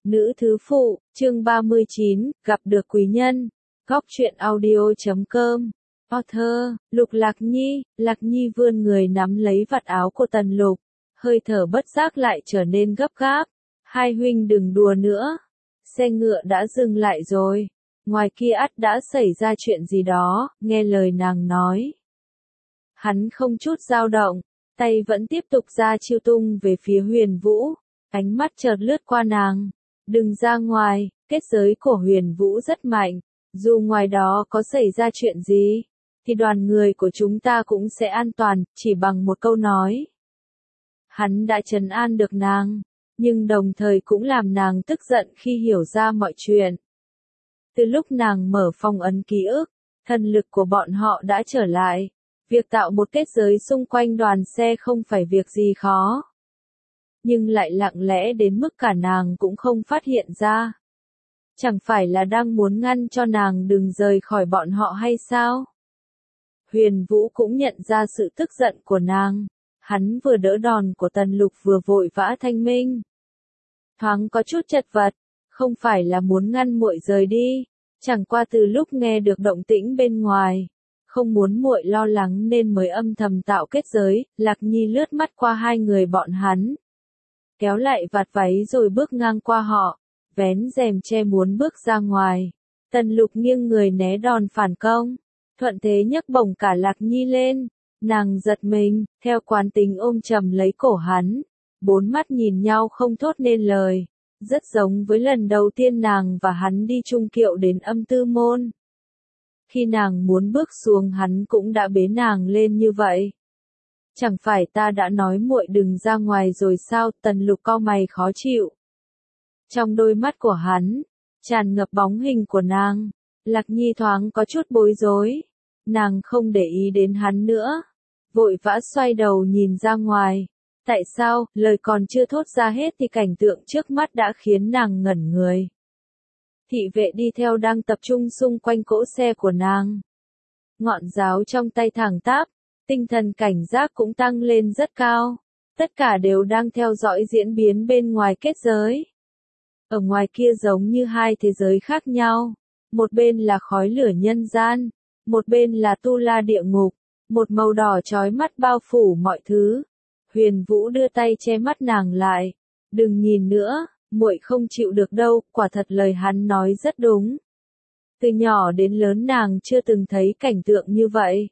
Nữ thứ phụ, chương 39, gặp được quý nhân. Góc truyện audio.com. Author, Lục Lạc Nhi vươn người nắm lấy vạt áo của Tần Lục, hơi thở bất giác lại trở nên gấp gáp. Hai huynh đừng đùa nữa. Xe ngựa đã dừng lại rồi. Ngoài kia ắt đã xảy ra chuyện gì đó, nghe lời nàng nói. Hắn không chút dao động, tay vẫn tiếp tục ra chiêu tung về phía Huyền Vũ, ánh mắt chợt lướt qua nàng. Đừng ra ngoài, kết giới của Huyền Vũ rất mạnh, dù ngoài đó có xảy ra chuyện gì, thì đoàn người của chúng ta cũng sẽ an toàn, chỉ bằng một câu nói. Hắn đã trấn an được nàng, nhưng đồng thời cũng làm nàng tức giận khi hiểu ra mọi chuyện. Từ lúc nàng mở phong ấn ký ức, thần lực của bọn họ đã trở lại. Việc tạo một kết giới xung quanh đoàn xe không phải việc gì khó. Nhưng lại lặng lẽ đến mức cả nàng cũng không phát hiện ra. Chẳng phải là đang muốn ngăn cho nàng đừng rời khỏi bọn họ hay sao? Huyền Vũ cũng nhận ra sự tức giận của nàng. Hắn vừa đỡ đòn của Tần Lục vừa vội vã thanh minh. Thoáng có chút chật vật, không phải là muốn ngăn muội rời đi, chẳng qua từ lúc nghe được động tĩnh bên ngoài, không muốn muội lo lắng nên mới âm thầm tạo kết giới. Lạc Nhi lướt mắt qua hai người bọn hắn, kéo lại vạt váy rồi bước ngang qua họ, vén rèm che muốn bước ra ngoài. Tần Lục nghiêng người né đòn phản công, thuận thế nhấc bổng cả Lạc Nhi lên. Nàng giật mình, theo quán tính ôm chầm lấy cổ hắn, bốn mắt nhìn nhau không thốt nên lời, rất giống với lần đầu tiên nàng và hắn đi chung kiệu đến Âm Tư Môn. Khi nàng muốn bước xuống hắn cũng đã bế nàng lên như vậy. Chẳng phải ta đã nói muội đừng ra ngoài rồi sao? Tần Lục cau mày khó chịu. Trong đôi mắt của hắn, tràn ngập bóng hình của nàng. Lạc Nhi thoáng có chút bối rối. Nàng không để ý đến hắn nữa. Vội vã xoay đầu nhìn ra ngoài. Tại sao? Lời còn chưa thốt ra hết thì cảnh tượng trước mắt đã khiến nàng ngẩn người. Thị vệ đi theo đang tập trung xung quanh cỗ xe của nàng. Ngọn giáo trong tay thẳng tắp, tinh thần cảnh giác cũng tăng lên rất cao. Tất cả đều đang theo dõi diễn biến bên ngoài kết giới. Ở ngoài kia giống như hai thế giới khác nhau. Một bên là khói lửa nhân gian, một bên là tu la địa ngục. Một màu đỏ chói mắt bao phủ mọi thứ. Huyền Vũ đưa tay che mắt nàng lại. Đừng nhìn nữa, muội không chịu được đâu, quả thật lời hắn nói rất đúng. Từ nhỏ đến lớn nàng chưa từng thấy cảnh tượng như vậy.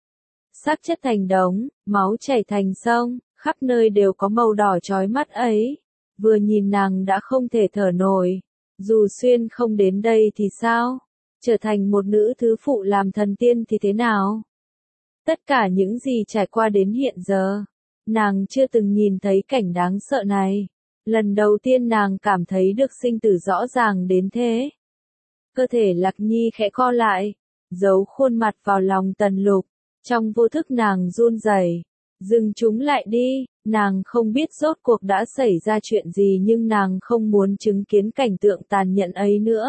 Xác chất thành đống, máu chảy thành sông, khắp nơi đều có màu đỏ chói mắt ấy. Vừa nhìn nàng đã không thể thở nổi. Dù xuyên không đến đây thì sao? Trở thành một nữ thứ phụ làm thần tiên thì thế nào? Tất cả những gì trải qua đến hiện giờ, nàng chưa từng nhìn thấy cảnh đáng sợ này. Lần đầu tiên nàng cảm thấy được sinh tử rõ ràng đến thế. Cơ thể Lạc Nhi khẽ co lại, giấu khuôn mặt vào lòng Tần Lục. Trong vô thức nàng run rẩy. Dừng chúng lại đi, nàng không biết rốt cuộc đã xảy ra chuyện gì nhưng nàng không muốn chứng kiến cảnh tượng tàn nhẫn ấy nữa.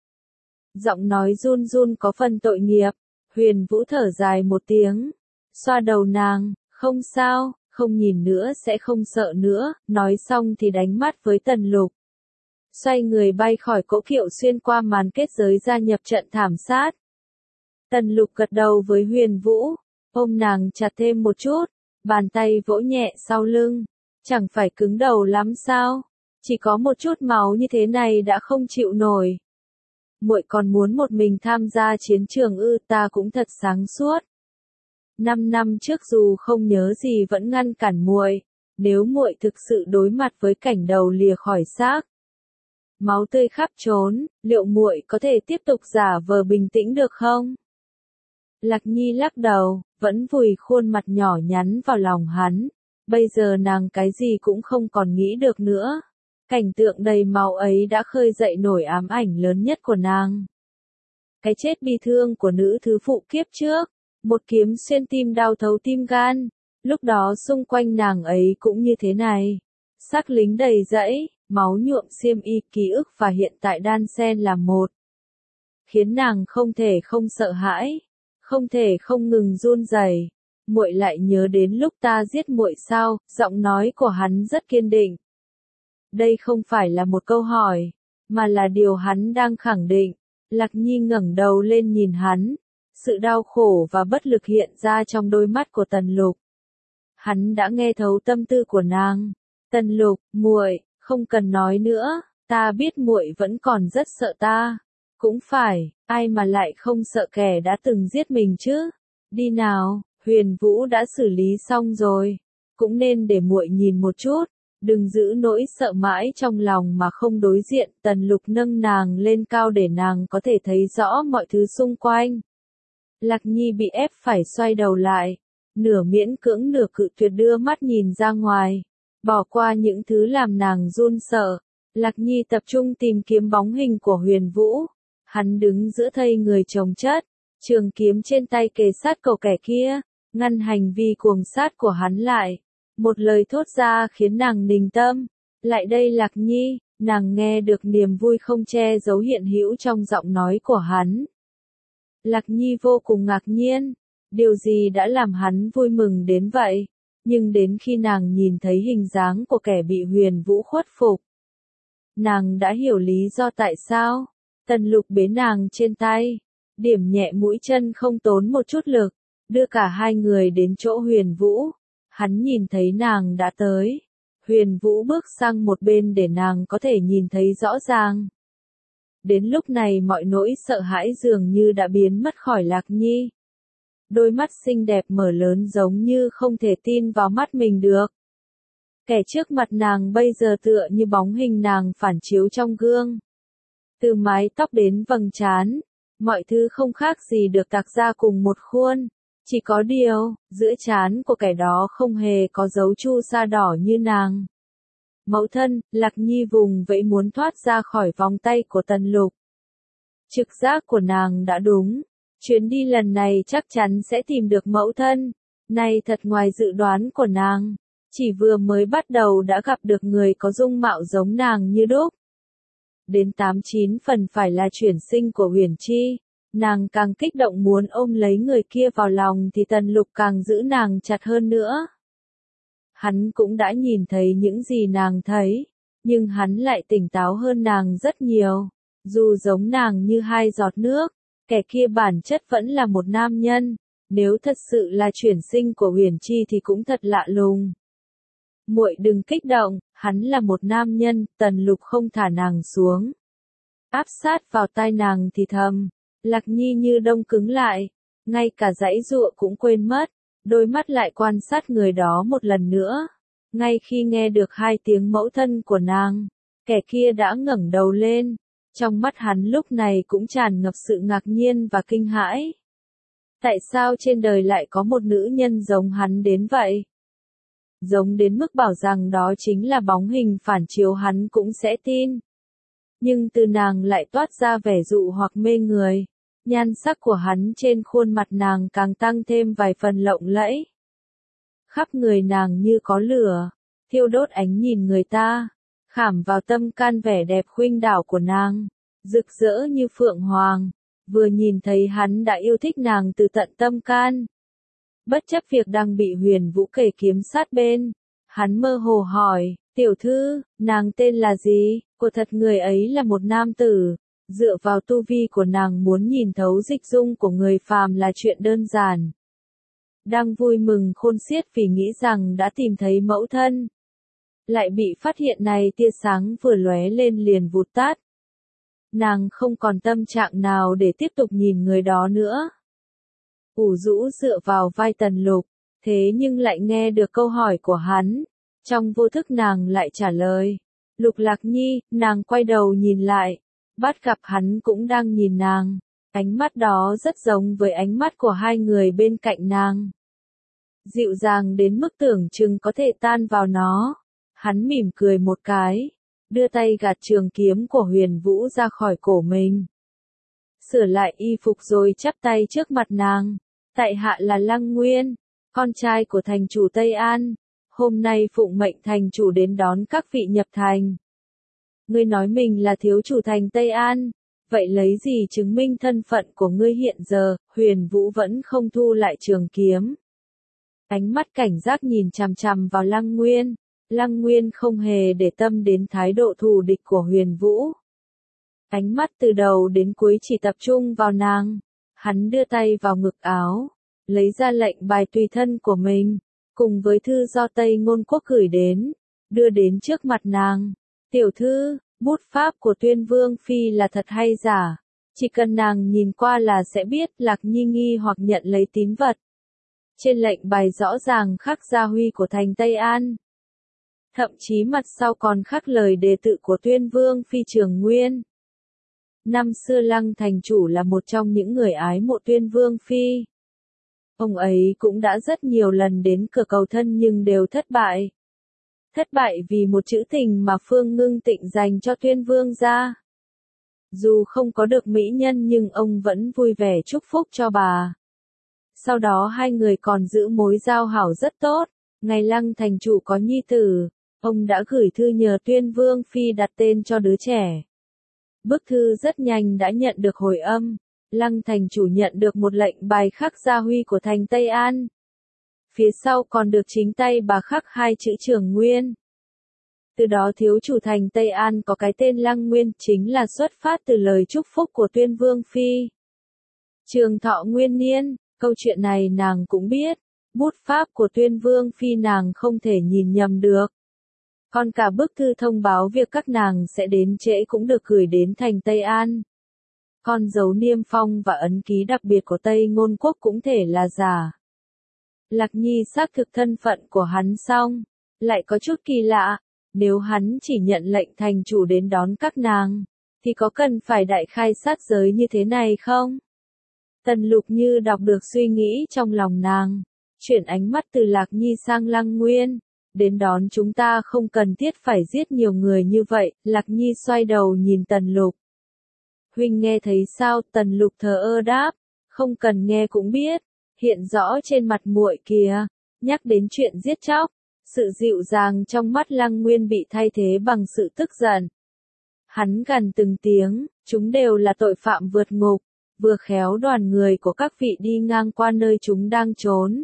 Giọng nói run run có phần tội nghiệp. Huyền Vũ thở dài một tiếng, xoa đầu nàng, không sao, không nhìn nữa sẽ không sợ nữa, nói xong thì đánh mắt với Tần Lục. Xoay người bay khỏi cỗ kiệu xuyên qua màn kết giới gia nhập trận thảm sát. Tần Lục gật đầu với Huyền Vũ, ôm nàng chặt thêm một chút, bàn tay vỗ nhẹ sau lưng, chẳng phải cứng đầu lắm sao, chỉ có một chút máu như thế này đã không chịu nổi. Muội còn muốn một mình tham gia chiến trường ư? Ta cũng thật sáng suốt. 5 năm trước dù không nhớ gì vẫn ngăn cản muội, nếu muội thực sự đối mặt với cảnh đầu lìa khỏi xác, máu tươi khắp trốn, liệu muội có thể tiếp tục giả vờ bình tĩnh được không? Lạc Nhi lắc đầu, vẫn vùi khuôn mặt nhỏ nhắn vào lòng hắn. Bây giờ nàng cái gì cũng không còn nghĩ được nữa. Cảnh tượng đầy máu ấy đã khơi dậy nổi ám ảnh lớn nhất của nàng. Cái chết bi thương của nữ thứ phụ kiếp trước. Một kiếm xuyên tim đau thấu tim gan. Lúc đó xung quanh nàng ấy cũng như thế này. Xác lính đầy rẫy, máu nhuộm xiêm y, ký ức và hiện tại đan xen làm một. Khiến nàng không thể không sợ hãi. Không thể không ngừng run rẩy. Muội lại nhớ đến lúc ta giết muội sao? Giọng nói của hắn rất kiên định. Đây không phải là một câu hỏi, mà là điều hắn đang khẳng định. Lạc Nhi ngẩng đầu lên nhìn hắn, sự đau khổ và bất lực hiện ra trong đôi mắt của Tần Lục. Hắn đã nghe thấu tâm tư của nàng. Tần Lục, muội, không cần nói nữa, ta biết muội vẫn còn rất sợ ta. Cũng phải, ai mà lại không sợ kẻ đã từng giết mình chứ? Đi nào, Huyền Vũ đã xử lý xong rồi, cũng nên để muội nhìn một chút, đừng giữ nỗi sợ mãi trong lòng mà không đối diện. Tần Lục nâng nàng lên cao để nàng có thể thấy rõ mọi thứ xung quanh. Lạc Nhi bị ép phải xoay đầu lại, nửa miễn cưỡng nửa cự tuyệt đưa mắt nhìn ra ngoài, bỏ qua những thứ làm nàng run sợ. Lạc Nhi tập trung tìm kiếm bóng hình của Huyền Vũ. Hắn đứng giữa thây người chồng chất, trường kiếm trên tay kề sát cổ kẻ kia, ngăn hành vi cuồng sát của hắn lại. Một lời thốt ra khiến nàng ninh tâm. Lại đây Lạc Nhi, nàng nghe được niềm vui không che giấu hiện hữu trong giọng nói của hắn. Lạc Nhi vô cùng ngạc nhiên, điều gì đã làm hắn vui mừng đến vậy, nhưng đến khi nàng nhìn thấy hình dáng của kẻ bị Huyền Vũ khuất phục, nàng đã hiểu lý do tại sao. Tần Lục bế nàng trên tay, điểm nhẹ mũi chân không tốn một chút lực, đưa cả hai người đến chỗ Huyền Vũ. Hắn nhìn thấy nàng đã tới. Huyền Vũ bước sang một bên để nàng có thể nhìn thấy rõ ràng. Đến lúc này mọi nỗi sợ hãi dường như đã biến mất khỏi Lạc Nhi. Đôi mắt xinh đẹp mở lớn giống như không thể tin vào mắt mình được. Kẻ trước mặt nàng bây giờ tựa như bóng hình nàng phản chiếu trong gương. Từ mái tóc đến vầng trán, mọi thứ không khác gì được tạc ra cùng một khuôn. Chỉ có điều, giữa trán của kẻ đó không hề có dấu chu sa đỏ như nàng. Mẫu thân, Lạc Nhi vùng vẫy muốn thoát ra khỏi vòng tay của Tần Lục. Trực giác của nàng đã đúng. Chuyến đi lần này chắc chắn sẽ tìm được mẫu thân. Này thật ngoài dự đoán của nàng. Chỉ vừa mới bắt đầu đã gặp được người có dung mạo giống nàng như đúc. Đến 89 phần phải là chuyển sinh của Huyền Chi. Nàng càng kích động muốn ôm lấy người kia vào lòng thì Tần Lục càng giữ nàng chặt hơn nữa. Hắn cũng đã nhìn thấy những gì nàng thấy, nhưng hắn lại tỉnh táo hơn nàng rất nhiều. Dù giống nàng như hai giọt nước, kẻ kia bản chất vẫn là một nam nhân. Nếu thật sự là chuyển sinh của Huyền Chi thì cũng thật lạ lùng. Muội đừng kích động, hắn là một nam nhân. Tần Lục không thả nàng xuống, áp sát vào tai nàng thì thầm. Lạc Nhi như đông cứng lại, ngay cả giãy giụa cũng quên mất, đôi mắt lại quan sát người đó một lần nữa. Ngay khi nghe được hai tiếng mẫu thân của nàng, kẻ kia đã ngẩng đầu lên, trong mắt hắn lúc này cũng tràn ngập sự ngạc nhiên và kinh hãi. Tại sao trên đời lại có một nữ nhân giống hắn đến vậy? Giống đến mức bảo rằng đó chính là bóng hình phản chiếu hắn cũng sẽ tin. Nhưng từ nàng lại toát ra vẻ dụ hoặc mê người. Nhan sắc của hắn trên khuôn mặt nàng càng tăng thêm vài phần lộng lẫy. Khắp người nàng như có lửa, thiêu đốt ánh nhìn người ta, khảm vào tâm can vẻ đẹp khuynh đảo của nàng, rực rỡ như phượng hoàng. Vừa nhìn thấy hắn đã yêu thích nàng từ tận tâm can. Bất chấp việc đang bị Huyền Vũ kề kiếm sát bên, hắn mơ hồ hỏi, tiểu thư, nàng tên là gì? Của thật người ấy là một nam tử. Dựa vào tu vi của nàng muốn nhìn thấu dịch dung của người phàm là chuyện đơn giản. Đang vui mừng khôn xiết vì nghĩ rằng đã tìm thấy mẫu thân. Lại bị phát hiện này tia sáng vừa lóe lên liền vụt tắt. Nàng không còn tâm trạng nào để tiếp tục nhìn người đó nữa. Ủ rũ dựa vào vai Tần Lục, thế nhưng lại nghe được câu hỏi của hắn. Trong vô thức nàng lại trả lời. Lục Lạc Nhi, nàng quay đầu nhìn lại. Bắt gặp hắn cũng đang nhìn nàng. Ánh mắt đó rất giống với ánh mắt của hai người bên cạnh nàng. Dịu dàng đến mức tưởng chừng có thể tan vào nó. Hắn mỉm cười một cái, đưa tay gạt trường kiếm của Huyền Vũ ra khỏi cổ mình. Sửa lại y phục rồi chắp tay trước mặt nàng. Tại hạ là Lăng Nguyên, con trai của thành chủ Tây An. Hôm nay phụng mệnh thành chủ đến đón các vị nhập thành. Ngươi nói mình là thiếu chủ thành Tây An, vậy lấy gì chứng minh thân phận của ngươi hiện giờ? Huyền Vũ vẫn không thu lại trường kiếm. Ánh mắt cảnh giác nhìn chằm chằm vào Lăng Nguyên, Lăng Nguyên không hề để tâm đến thái độ thù địch của Huyền Vũ. Ánh mắt từ đầu đến cuối chỉ tập trung vào nàng. Hắn đưa tay vào ngực áo, lấy ra lệnh bài tùy thân của mình, cùng với thư do Tây Ngôn Quốc gửi đến, đưa đến trước mặt nàng. Tiểu thư, bút pháp của Tuyên Vương Phi là thật hay giả? Chỉ cần nàng nhìn qua là sẽ biết. Lạc Nhi nghi hoặc nhận lấy tín vật. Trên lệnh bài rõ ràng khắc gia huy của thành Tây An. Thậm chí mặt sau còn khắc lời đề tự của Tuyên Vương Phi Trường Nguyên. Năm xưa Lăng thành chủ là một trong những người ái mộ Tuyên Vương Phi. Ông ấy cũng đã rất nhiều lần đến cửa cầu thân nhưng đều thất bại. Thất bại vì một chữ tình mà Phương Ngưng Tịnh dành cho Tuyên Vương gia. Dù không có được mỹ nhân nhưng ông vẫn vui vẻ chúc phúc cho bà. Sau đó hai người còn giữ mối giao hảo rất tốt. Ngày Lăng thành chủ có nhi tử, ông đã gửi thư nhờ Tuyên Vương Phi đặt tên cho đứa trẻ. Bức thư rất nhanh đã nhận được hồi âm. Lăng thành chủ nhận được một lệnh bài khắc gia huy của thành Tây An. Phía sau còn được chính tay bà khắc hai chữ Trường Nguyên. Từ đó thiếu chủ thành Tây An có cái tên Lăng Nguyên chính là xuất phát từ lời chúc phúc của Tuyên Vương Phi. Trường thọ nguyên niên, câu chuyện này nàng cũng biết. Bút pháp của Tuyên Vương Phi nàng không thể nhìn nhầm được. Còn cả bức thư thông báo việc các nàng sẽ đến trễ cũng được gửi đến thành Tây An. Con dấu niêm phong và ấn ký đặc biệt của Tây Ngôn Quốc cũng thể là giả. Lạc Nhi xác thực thân phận của hắn xong, lại có chút kỳ lạ, nếu hắn chỉ nhận lệnh thành chủ đến đón các nàng, thì có cần phải đại khai sát giới như thế này không? Tần Lục như đọc được suy nghĩ trong lòng nàng, chuyển ánh mắt từ Lạc Nhi sang Lăng Nguyên, đến đón chúng ta không cần thiết phải giết nhiều người như vậy. Lạc Nhi xoay đầu nhìn Tần Lục. Huynh nghe thấy sao? Tần Lục thờ ơ đáp, không cần nghe cũng biết, hiện rõ trên mặt muội kìa. Nhắc đến chuyện giết chóc, sự dịu dàng trong mắt Lăng Nguyên bị thay thế bằng sự tức giận. Hắn gằn từng tiếng, chúng đều là tội phạm vượt ngục, vừa khéo đoàn người của các vị đi ngang qua nơi chúng đang trốn.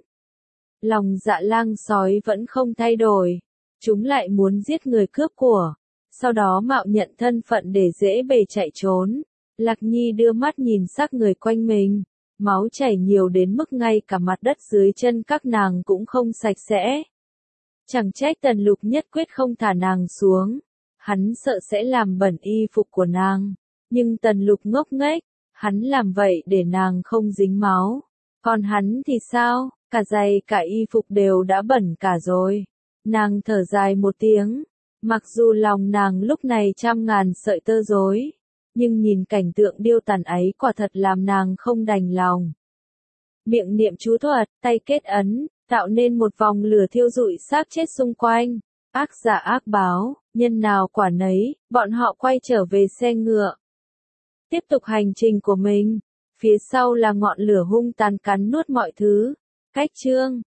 Lòng dạ lang sói vẫn không thay đổi, chúng lại muốn giết người cướp của, sau đó mạo nhận thân phận để dễ bề chạy trốn. Lạc Nhi đưa mắt nhìn xác người quanh mình, máu chảy nhiều đến mức ngay cả mặt đất dưới chân các nàng cũng không sạch sẽ. Chẳng trách Tần Lục nhất quyết không thả nàng xuống, hắn sợ sẽ làm bẩn y phục của nàng, nhưng Tần Lục ngốc nghếch, hắn làm vậy để nàng không dính máu, còn hắn thì sao, cả giày cả y phục đều đã bẩn cả rồi. Nàng thở dài một tiếng, mặc dù lòng nàng lúc này trăm ngàn sợi tơ rối, nhưng nhìn cảnh tượng điêu tàn ấy quả thật làm nàng không đành lòng. Miệng niệm chú thuật, tay kết ấn, tạo nên một vòng lửa thiêu rụi xác chết xung quanh. Ác giả ác báo, nhân nào quả nấy, bọn họ quay trở về xe ngựa. Tiếp tục hành trình của mình, phía sau là ngọn lửa hung tàn cắn nuốt mọi thứ. Cách chương